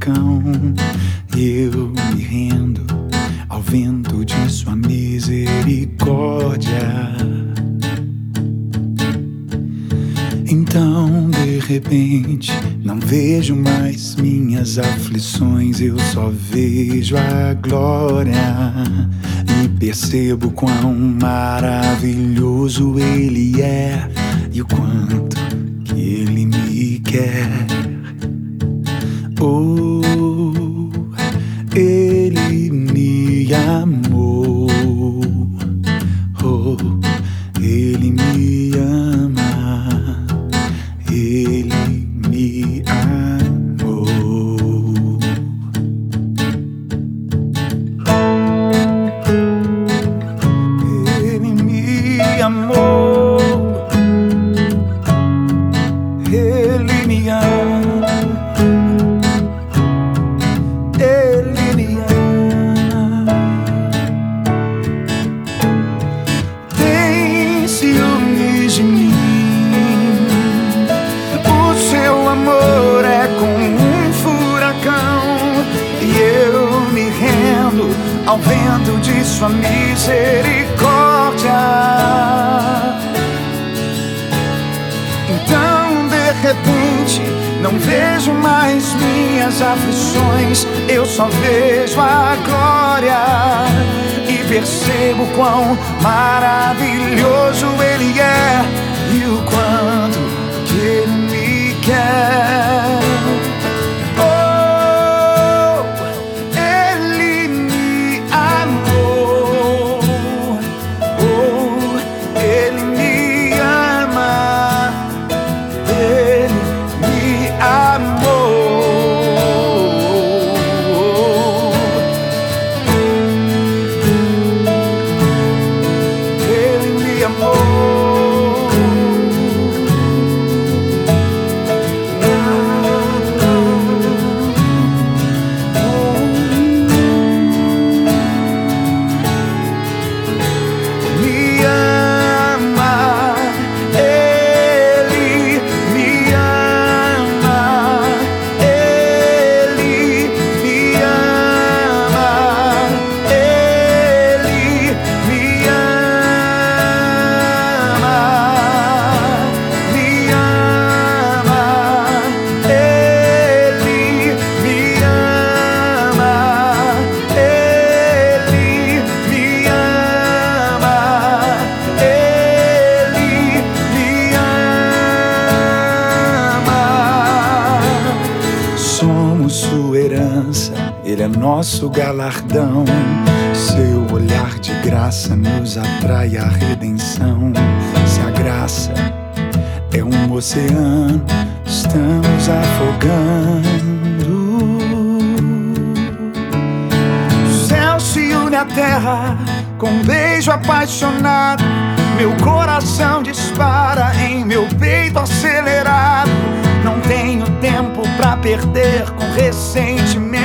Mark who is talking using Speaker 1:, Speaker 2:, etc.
Speaker 1: furacão e eu me rendo ao vento de sua misericórdia. Então, de repente, não vejo mais minhas aflições, eu só vejo a glória e percebo quão maravilhoso Ele é e o quanto que Ele me quer. Oh, Ele me amou. Oh, Ele me ama. Ele me amou. Ele me amou. Ele me ama. Ele me ama. Tem ciúmes de mim. Seu amor é como um furacão e eu me rendo ao vento de sua misericórdia. Então, de repente, não vejo mais minhas aflições, eu só vejo a glória e percebo quão maravilhoso Ele é e o quanto que Ele me quer. Oh, Ele me amou. Oh, Ele me ama. Ele me amou. Ele me amou. Sua herança, Ele é nosso galardão. Seu olhar de graça nos atrai à redenção. Se a graça é um oceano, estamos afogando. O céu se une à terra com um beijo apaixonado. Meu coração dispara em meu peito acelerado. Não tenho tempo pra perder com ressentimento.